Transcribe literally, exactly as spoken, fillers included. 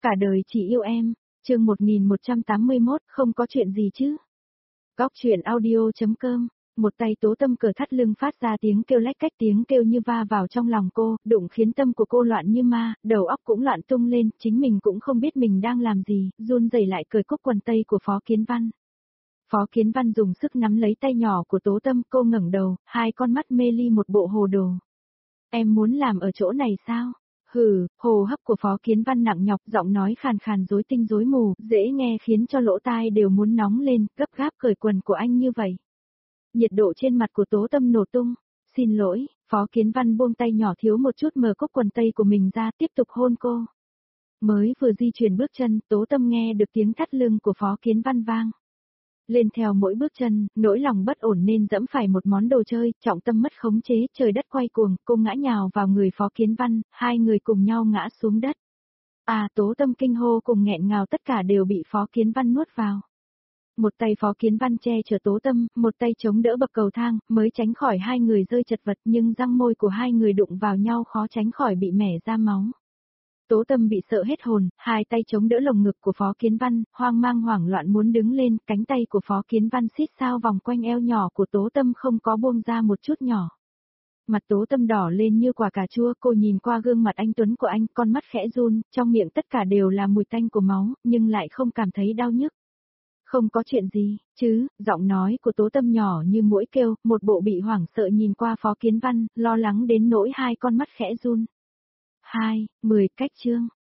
Cả đời chỉ yêu em, chương một nghìn một trăm tám mươi mốt, không có chuyện gì chứ. Góc truyện audio.com, một tay Tố Tâm cờ thắt lưng phát ra tiếng kêu lách cách, tiếng kêu như va vào trong lòng cô, đụng khiến tâm của cô loạn như ma, đầu óc cũng loạn tung lên, chính mình cũng không biết mình đang làm gì, run rẩy lại cởi cúc quần tây của Phó Kiến Văn. Phó Kiến Văn dùng sức nắm lấy tay nhỏ của Tố Tâm, cô ngẩng đầu, hai con mắt mê ly một bộ hồ đồ. Em muốn làm ở chỗ này sao? Hừ, hồ hấp của Phó Kiến Văn nặng nhọc, giọng nói khàn khàn rối tinh rối mù, dễ nghe khiến cho lỗ tai đều muốn nóng lên, gấp gáp cởi quần của anh như vậy. Nhiệt độ trên mặt của Tố Tâm nổ tung. Xin lỗi, Phó Kiến Văn buông tay nhỏ thiếu một chút mở cúc quần tây của mình ra, tiếp tục hôn cô. Mới vừa di chuyển bước chân, Tố Tâm nghe được tiếng thắt lưng của Phó Kiến Văn vang lên theo mỗi bước chân, nỗi lòng bất ổn nên dẫm phải một món đồ chơi, trọng tâm mất khống chế, trời đất quay cuồng, cô ngã nhào vào người Phó Kiến Văn, hai người cùng nhau ngã xuống đất. À, Tố Tâm kinh hô cùng nghẹn ngào, tất cả đều bị Phó Kiến Văn nuốt vào. Một tay Phó Kiến Văn che chở Tố Tâm, một tay chống đỡ bậc cầu thang, mới tránh khỏi hai người rơi chật vật, nhưng răng môi của hai người đụng vào nhau khó tránh khỏi bị mẻ ra máu. Tố Tâm bị sợ hết hồn, hai tay chống đỡ lồng ngực của Phó Kiến Văn, hoang mang hoảng loạn muốn đứng lên, cánh tay của Phó Kiến Văn xít sao vòng quanh eo nhỏ của Tố Tâm không có buông ra một chút nhỏ. Mặt Tố Tâm đỏ lên như quả cà chua, cô nhìn qua gương mặt anh tuấn của anh, con mắt khẽ run, trong miệng tất cả đều là mùi tanh của máu, nhưng lại không cảm thấy đau nhức. Không có chuyện gì, chứ, giọng nói của Tố Tâm nhỏ như muỗi kêu, một bộ bị hoảng sợ nhìn qua Phó Kiến Văn, lo lắng đến nỗi hai con mắt khẽ run. Hai, mười cách chương.